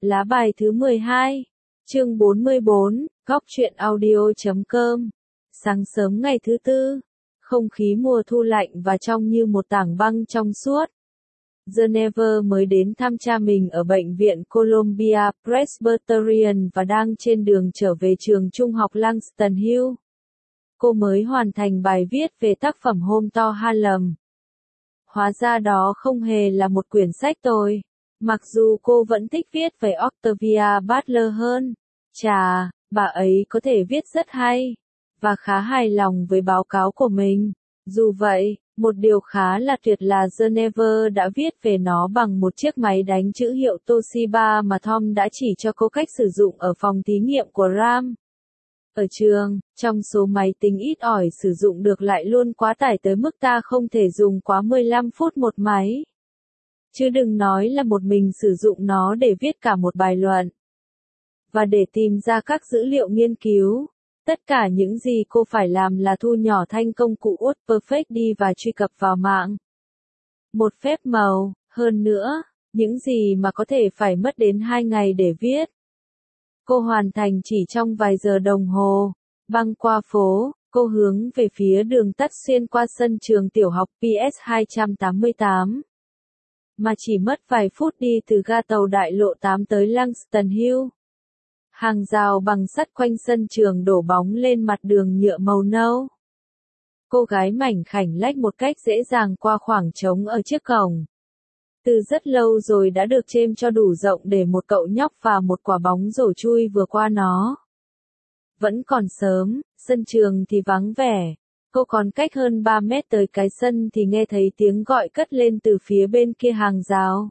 Lá bài thứ 12, chương 44, góc truyện audio.com. Sáng sớm ngày thứ tư, không khí mùa thu lạnh và trong như một tảng băng trong suốt. Geneva mới đến thăm cha mình ở bệnh viện Columbia Presbyterian và đang trên đường trở về trường trung học Langston Hill. Cô mới hoàn thành bài viết về tác phẩm Hôm to Harlem. Hóa ra đó không hề là một quyển sách tồi. Mặc dù cô vẫn thích viết về Octavia Butler hơn. Chà, bà ấy có thể viết rất hay, và khá hài lòng với báo cáo của mình. Dù vậy, một điều khá là tuyệt là Geneva đã viết về nó bằng một chiếc máy đánh chữ hiệu Toshiba mà Tom đã chỉ cho cô cách sử dụng ở phòng thí nghiệm của Ram. Ở trường, trong số máy tính ít ỏi sử dụng được lại luôn quá tải tới mức ta không thể dùng quá 15 phút một máy. Chứ đừng nói là một mình sử dụng nó để viết cả một bài luận. Và để tìm ra các dữ liệu nghiên cứu, tất cả những gì cô phải làm là thu nhỏ thanh công cụ WordPerfect đi và truy cập vào mạng. Một phép màu, hơn nữa, những gì mà có thể phải mất đến 2 ngày để viết. Cô hoàn thành chỉ trong vài giờ đồng hồ. Băng qua phố, cô hướng về phía đường tắt xuyên qua sân trường tiểu học PS 288. Mà chỉ mất vài phút đi từ ga tàu đại lộ 8 tới Langston Hill. Hàng rào bằng sắt quanh sân trường đổ bóng lên mặt đường nhựa màu nâu. Cô gái mảnh khảnh lách một cách dễ dàng qua khoảng trống ở chiếc cổng. Từ rất lâu rồi đã được chêm cho đủ rộng để một cậu nhóc và một quả bóng rổ chui vừa qua nó. Vẫn còn sớm, sân trường thì vắng vẻ. Cô còn cách hơn 3 mét tới cái sân thì nghe thấy tiếng gọi cất lên từ phía bên kia hàng rào.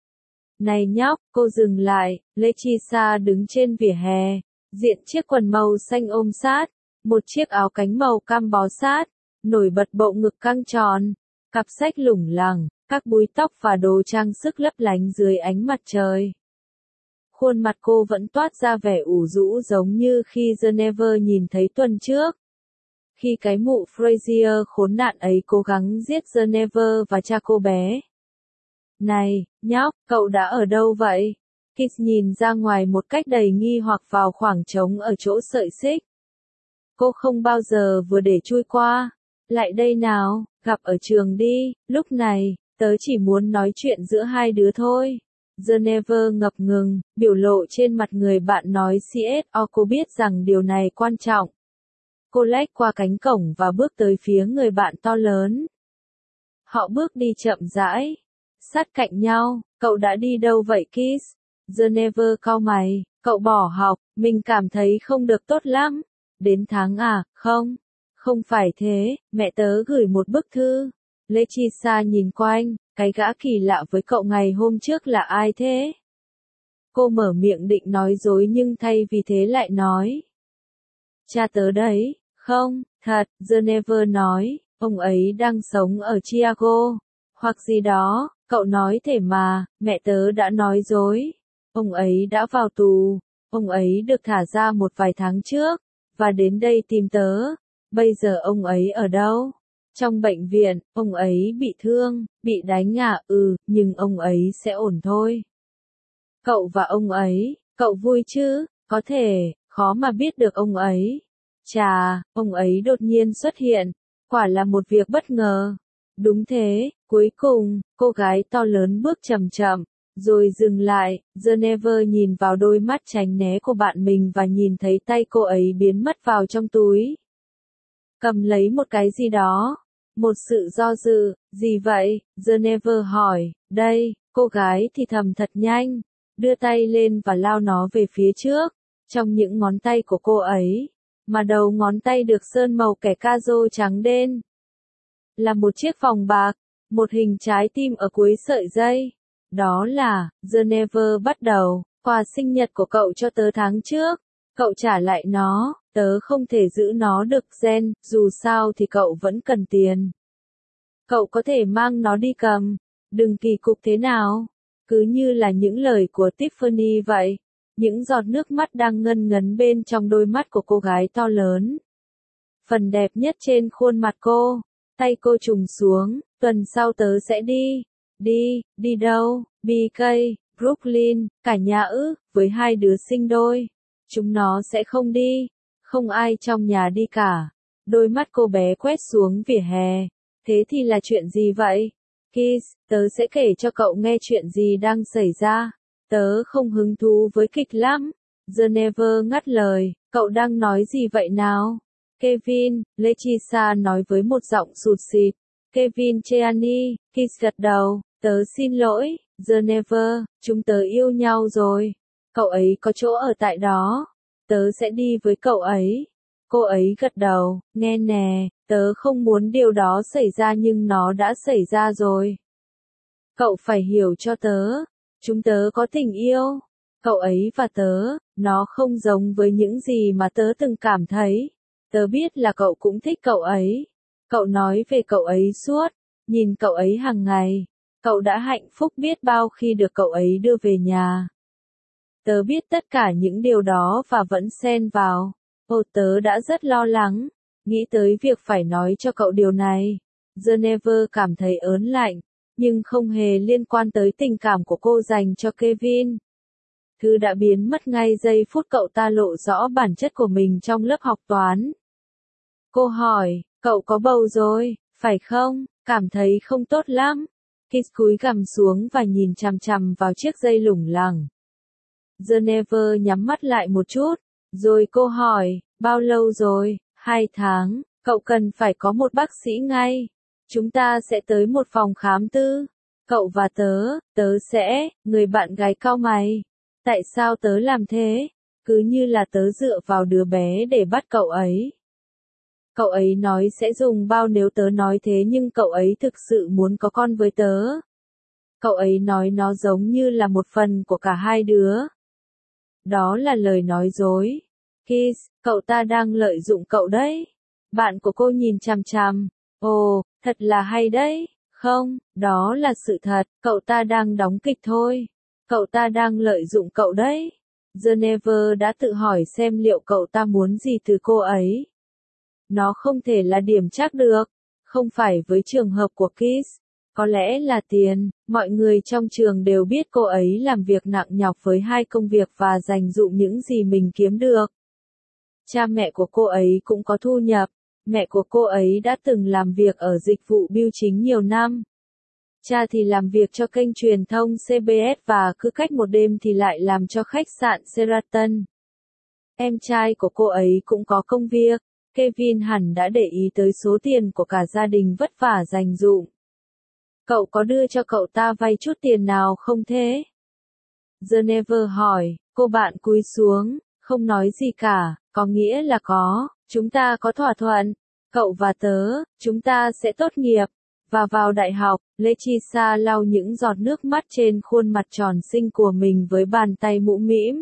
Này nhóc, cô dừng lại, Leticia đứng trên vỉa hè, diện chiếc quần màu xanh ôm sát, một chiếc áo cánh màu cam bó sát, nổi bật bộ ngực căng tròn, cặp sách lủng lẳng, các búi tóc và đồ trang sức lấp lánh dưới ánh mặt trời. Khuôn mặt cô vẫn toát ra vẻ ủ rũ giống như khi Geneva nhìn thấy tuần trước. Khi cái mụ Frazier khốn nạn ấy cố gắng giết Geneva và cha cô bé. Này, nhóc, cậu đã ở đâu vậy? Kiss nhìn ra ngoài một cách đầy nghi hoặc vào khoảng trống ở chỗ sợi xích. Cô không bao giờ vừa để chui qua. Lại đây nào, gặp ở trường đi, lúc này, tớ chỉ muốn nói chuyện giữa hai đứa thôi. Geneva ngập ngừng, biểu lộ trên mặt người bạn nói CSO cô biết rằng điều này quan trọng. Cô lách qua cánh cổng và bước tới phía người bạn to lớn. Họ bước đi chậm rãi, sát cạnh nhau. Cậu đã đi đâu vậy Kiss? Geneva cau mày, cậu bỏ học, mình cảm thấy không được tốt lắm. Đến tháng à, không? Không phải thế, mẹ tớ gửi một bức thư. Leticia nhìn quanh, cái gã kỳ lạ với cậu ngày hôm trước là ai thế? Cô mở miệng định nói dối nhưng thay vì thế lại nói. Cha tớ đấy, không, thật, Geneva nói, ông ấy đang sống ở Chicago, hoặc gì đó, cậu nói thể mà, mẹ tớ đã nói dối. Ông ấy đã vào tù, ông ấy được thả ra một vài tháng trước, và đến đây tìm tớ. Bây giờ ông ấy ở đâu? Trong bệnh viện, ông ấy bị thương, bị đánh à, nhưng ông ấy sẽ ổn thôi. Cậu và ông ấy, cậu vui chứ? Có thể, khó mà biết được ông ấy. Chà, ông ấy đột nhiên xuất hiện, quả là một việc bất ngờ. Đúng thế, cuối cùng, cô gái to lớn bước chậm chậm, rồi dừng lại. Geneva nhìn vào đôi mắt tránh né của bạn mình và nhìn thấy tay cô ấy biến mất vào trong túi. Cầm lấy một cái gì đó. Một sự do dự, gì vậy? Geneva hỏi, đây, cô gái thì thầm thật nhanh, đưa tay lên và lao nó về phía trước. Trong những ngón tay của cô ấy, mà đầu ngón tay được sơn màu kẻ ca rô trắng đen. Là một chiếc vòng bạc, một hình trái tim ở cuối sợi dây. Đó là, Geneva bắt đầu, quà sinh nhật của cậu cho tớ tháng trước. Cậu trả lại nó, tớ không thể giữ nó được Gen, dù sao thì cậu vẫn cần tiền. Cậu có thể mang nó đi cầm, đừng kỳ cục thế nào. Cứ như là những lời của Tiffany vậy. Những giọt nước mắt đang ngân ngấn bên trong đôi mắt của cô gái to lớn. Phần đẹp nhất trên khuôn mặt cô. Tay cô trùng xuống, tuần sau tớ sẽ đi. Đi đâu? BK, Brooklyn, cả nhà ư, với 2 đứa sinh đôi. Chúng nó sẽ không đi. Không ai trong nhà đi cả. Đôi mắt cô bé quét xuống vỉa hè. Thế thì là chuyện gì vậy? Kiss, tớ sẽ kể cho cậu nghe chuyện gì đang xảy ra. Tớ không hứng thú với kịch lắm. Geneva ngắt lời, cậu đang nói gì vậy nào? Kevin, Leticia nói với một giọng sụt sịt. Kevin Cheani, Kiss gật đầu, tớ xin lỗi, Geneva, chúng tớ yêu nhau rồi. Cậu ấy có chỗ ở tại đó. Tớ sẽ đi với cậu ấy. Cô ấy gật đầu, nghe nè, tớ không muốn điều đó xảy ra nhưng nó đã xảy ra rồi. Cậu phải hiểu cho tớ. Chúng tớ có tình yêu. Cậu ấy và tớ, nó không giống với những gì mà tớ từng cảm thấy. Tớ biết là cậu cũng thích cậu ấy. Cậu nói về cậu ấy suốt, nhìn cậu ấy hàng ngày. Cậu đã hạnh phúc biết bao khi được cậu ấy đưa về nhà. Tớ biết tất cả những điều đó và vẫn xen vào. Ồ, tớ đã rất lo lắng, nghĩ tới việc phải nói cho cậu điều này. Geneva cảm thấy ớn lạnh, nhưng không hề liên quan tới tình cảm của cô dành cho Kevin. Thứ đã biến mất ngay giây phút cậu ta lộ rõ bản chất của mình trong lớp học toán. Cô hỏi, cậu có bầu rồi, phải không? Cảm thấy không tốt lắm. Kiss cúi gằm xuống và nhìn chằm chằm vào chiếc dây lủng lẳng. Geneva nhắm mắt lại một chút, rồi cô hỏi, bao lâu rồi? 2 tháng, cậu cần phải có một bác sĩ ngay. Chúng ta sẽ tới một phòng khám tư. Cậu và tớ sẽ, người bạn gái cau mày. Tại sao tớ làm thế? Cứ như là tớ dựa vào đứa bé để bắt cậu ấy. Cậu ấy nói sẽ dùng bao nếu tớ nói thế nhưng cậu ấy thực sự muốn có con với tớ. Cậu ấy nói nó giống như là một phần của cả hai đứa. Đó là lời nói dối. Kiss, cậu ta đang lợi dụng cậu đấy. Bạn của cô nhìn chằm chằm. Ồ, thật là hay đấy. Không, đó là sự thật, cậu ta đang đóng kịch thôi. Cậu ta đang lợi dụng cậu đấy. Geneva đã tự hỏi xem liệu cậu ta muốn gì từ cô ấy. Nó không thể là điểm trắc được. Không phải với trường hợp của Kiss. Có lẽ là tiền, mọi người trong trường đều biết cô ấy làm việc nặng nhọc với 2 công việc và dành dụm những gì mình kiếm được. Cha mẹ của cô ấy cũng có thu nhập, mẹ của cô ấy đã từng làm việc ở dịch vụ bưu chính nhiều năm. Cha thì làm việc cho kênh truyền thông CBS và cứ cách một đêm thì lại làm cho khách sạn Sheraton. Em trai của cô ấy cũng có công việc, Kevin hẳn đã để ý tới số tiền của cả gia đình vất vả dành dụm. Cậu có đưa cho cậu ta vay chút tiền nào không thế? Geneva hỏi, cô bạn cúi xuống, không nói gì cả, có nghĩa là có, chúng ta có thỏa thuận, cậu và tớ, chúng ta sẽ tốt nghiệp, và vào đại học. Leticia lau những giọt nước mắt trên khuôn mặt tròn xinh của mình với bàn tay mũm mĩm.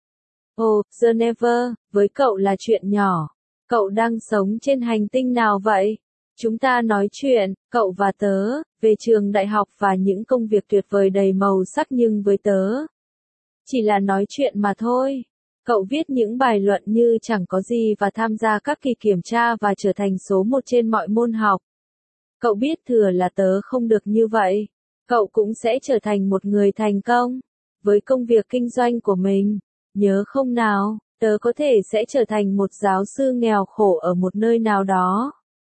Ồ, Geneva, với cậu là chuyện nhỏ, cậu đang sống trên hành tinh nào vậy? Chúng ta nói chuyện, cậu và tớ, về trường đại học và những công việc tuyệt vời đầy màu sắc nhưng với tớ. Chỉ là nói chuyện mà thôi. Cậu viết những bài luận như chẳng có gì và tham gia các kỳ kiểm tra và trở thành số 1 trên mọi môn học. Cậu biết thừa là tớ không được như vậy. Cậu cũng sẽ trở thành một người thành công. Với công việc kinh doanh của mình. Nhớ không nào, tớ có thể sẽ trở thành một giáo sư nghèo khổ ở một nơi nào đó.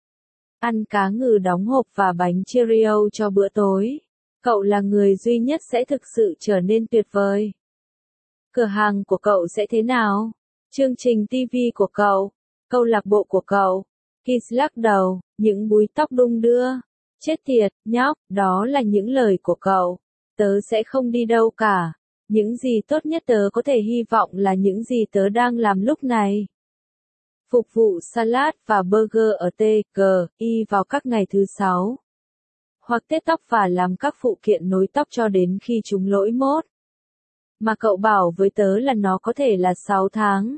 Ăn cá ngừ đóng hộp và bánh Cheerio cho bữa tối. Cậu là người duy nhất sẽ thực sự trở nên tuyệt vời. Cửa hàng của cậu sẽ thế nào? Chương trình TV của cậu? Câu lạc bộ của cậu? Kiss lắc đầu, những búi tóc đung đưa. Chết tiệt, nhóc, đó là những lời của cậu. Tớ sẽ không đi đâu cả. Những gì tốt nhất tớ có thể hy vọng là những gì tớ đang làm lúc này. Phục vụ salad và burger ở TGI vào các ngày thứ 6. Hoặc tết tóc và làm các phụ kiện nối tóc cho đến khi chúng lỗi mốt. Mà cậu bảo với tớ là nó có thể là 6 tháng.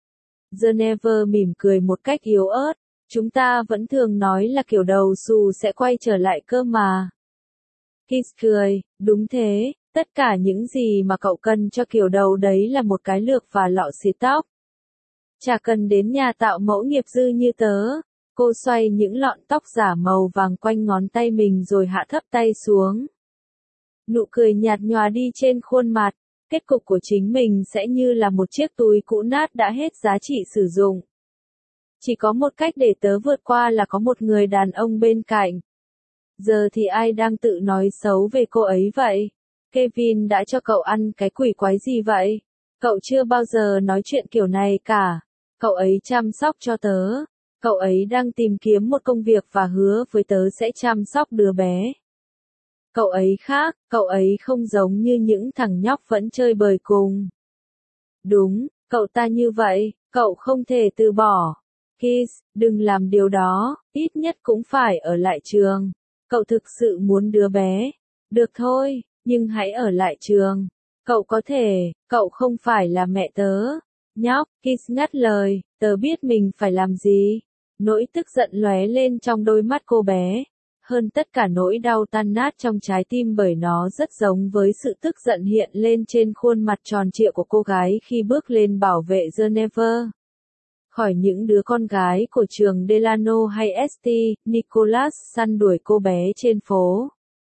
Geneva mỉm cười một cách yếu ớt. Chúng ta vẫn thường nói là kiểu đầu xù sẽ quay trở lại cơ mà. Kiss cười, đúng thế, tất cả những gì mà cậu cần cho kiểu đầu đấy là một cái lược và lọ xịt tóc. Chả cần đến nhà tạo mẫu nghiệp dư như tớ. Cô xoay những lọn tóc giả màu vàng quanh ngón tay mình rồi hạ thấp tay xuống. Nụ cười nhạt nhòa đi trên khuôn mặt, kết cục của chính mình sẽ như là một chiếc túi cũ nát đã hết giá trị sử dụng. Chỉ có một cách để tớ vượt qua là có một người đàn ông bên cạnh. Giờ thì ai đang tự nói xấu về cô ấy vậy? Kevin đã cho cậu ăn cái quỷ quái gì vậy? Cậu chưa bao giờ nói chuyện kiểu này cả. Cậu ấy chăm sóc cho tớ. Cậu ấy đang tìm kiếm một công việc và hứa với tớ sẽ chăm sóc đứa bé. Cậu ấy khác, cậu ấy không giống như những thằng nhóc vẫn chơi bời cùng. Đúng, cậu ta như vậy, cậu không thể từ bỏ. Kiss, đừng làm điều đó, ít nhất cũng phải ở lại trường. Cậu thực sự muốn đứa bé. Được thôi, nhưng hãy ở lại trường. Cậu có thể, cậu không phải là mẹ tớ. Nhóc, Kiss ngắt lời, tớ biết mình phải làm gì. Nỗi tức giận lóe lên trong đôi mắt cô bé. Hơn tất cả nỗi đau tan nát trong trái tim bởi nó rất giống với sự tức giận hiện lên trên khuôn mặt tròn trịa của cô gái khi bước lên bảo vệ Geneva. Khỏi những đứa con gái của trường Delano hay St. Nicholas săn đuổi cô bé trên phố.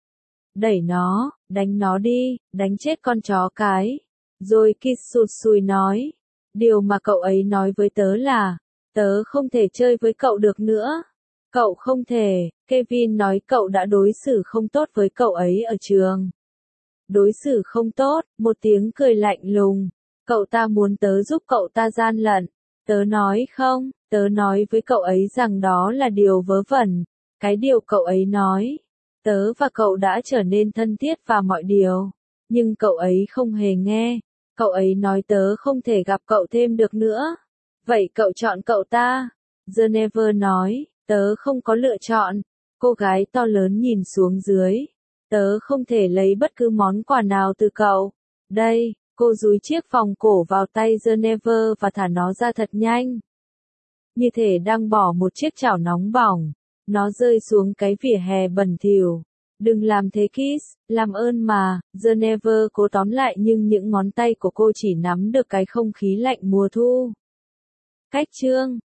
Đẩy nó, đánh nó đi, đánh chết con chó cái. Rồi Kiss sụt sùi nói. Điều mà cậu ấy nói với tớ là, tớ không thể chơi với cậu được nữa. Cậu không thể, Kevin nói cậu đã đối xử không tốt với cậu ấy ở trường. Đối xử không tốt, một tiếng cười lạnh lùng. Cậu ta muốn tớ giúp cậu ta gian lận. Tớ nói không, tớ nói với cậu ấy rằng đó là điều vớ vẩn. Cái điều cậu ấy nói. Tớ và cậu đã trở nên thân thiết và mọi điều. Nhưng cậu ấy không hề nghe. Cậu ấy nói tớ không thể gặp cậu thêm được nữa. Vậy cậu chọn cậu ta. Geneva nói. Tớ không có lựa chọn. Cô gái to lớn nhìn xuống dưới. Tớ không thể lấy bất cứ món quà nào từ cậu. Đây, cô dúi chiếc vòng cổ vào tay Geneva và thả nó ra thật nhanh. Như thể đang bỏ một chiếc chảo nóng bỏng. Nó rơi xuống cái vỉa hè bẩn thỉu. Đừng làm thế Kiss, làm ơn mà. Geneva cố tóm lại nhưng những ngón tay của cô chỉ nắm được cái không khí lạnh mùa thu. Cách chương